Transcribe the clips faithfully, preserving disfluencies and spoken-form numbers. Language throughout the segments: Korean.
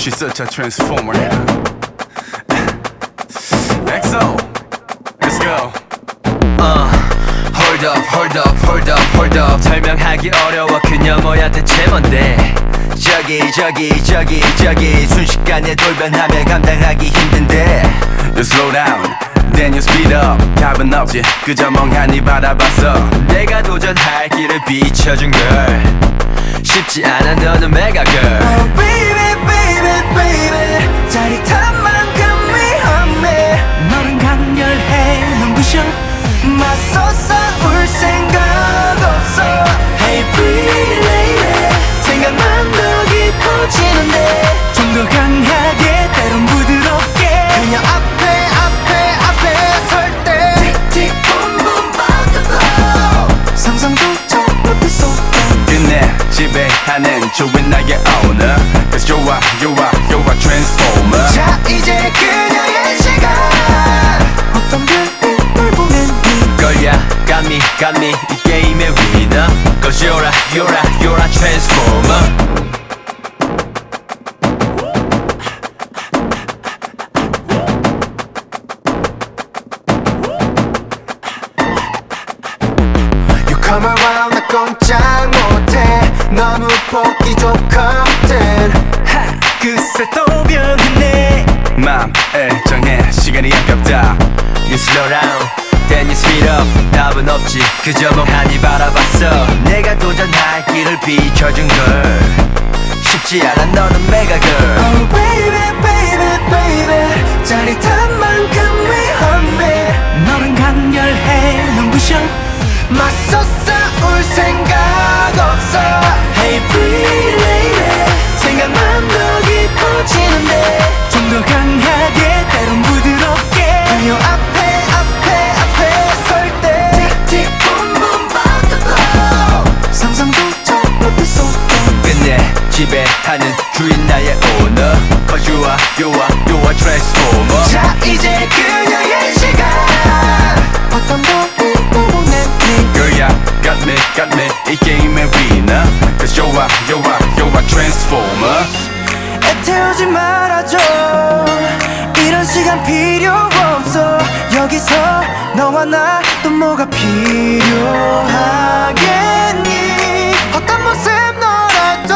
She's such a transformer. 엑소, let's go. uh, Hold up, hold up, hold up, hold up. 설명하기 어려워 그녀 뭐야 대체 뭔데. 저기 저기 저기 저기 순식간에 돌변하며 감당하기 힘든데. You slow down, then you speed up. 답은 없지 그저 멍하니 바라봤어. 내가 도전할 길을 비춰준 걸. 쉽지 않아 너는 메가 girl. Oh baby baby baby 짜릿한 만큼 위험해. 너는 강렬해 눈부셔 맞서 싸울 생각 없어. Hey pretty lady 생각만 더 깊어지는데. 좀 더 강하게 때론 부드럽게 그녀 앞에 앞에 앞에 설 때 틱틱 붐붐 bout to blow. 상상조차 못할 속에 끝내 지배하는 주인 나의 owner. Cause you're a, you're a, you're a transformer. 자 이제 그녀의 시간. 어떤 별이 널 보냈니. 걸야 got me got me 이 게임의 winner. Cause you're a you're a you're a transformer. Come around 나 꼼짝 못해. 너무 보기 좋거든. 하 그새 또 변했네. 맘 일정해 시간이 아깝다. You slow down then you speed up. 답은 없지 그저 멍하니 바라봤어. 내가 도전할 길을 비춰준 걸. 쉽지 않아 너는 메가 girl. Oh baby baby baby 짜릿한 만큼 위험해. 너는 강렬해 눈부셔 맞서 싸울 생각 없어. Hey pretty lady 생각만 더 깊어지는데. 좀 더 강하게 때론 부드럽게 그녀 앞에 앞에 앞에 설 때 틱틱 붐붐 bout to blow. 상상조차 못할 속에 끝내 지배하는 주인 나의 owner. Cause you are you are you are transformer. 자 이제 그녀의 시간. 어떤 별이 널 보냈니. Girl ya got me got me 이 게임의 winner. Cause you're a, you're a, you're a transformer. 애태우지 말아줘. 이런 시간 필요 없어. 여기서 너와 나 또 뭐가 필요하겠니. 어떤 모습 너라도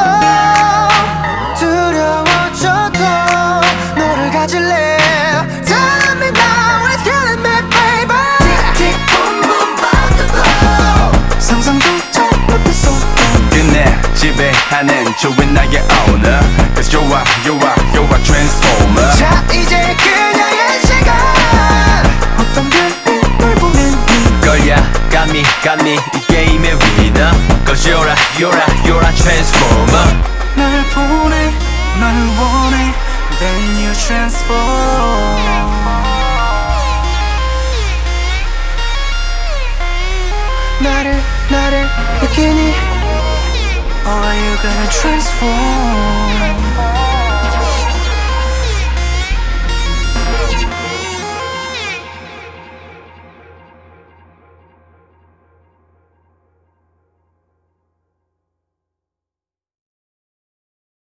두려워져도 너를 가질래. Tell me now it's killing me baby. 틱틱 붐붐 bout to blow. 상상조차 못할 속에 끝내 지배하는 주인 나의 owner. Cause you're a, you're a, you're a transformer. 자 이제 그녀의 시간. 어떤 별이 널 보냈니. 걸야 got me got me 이 게임의 winner. Cause you're a you're a you're a transformer. 날 보내 날 원해 then you transform. 나를 나를 느끼니. Or are you gonna transform.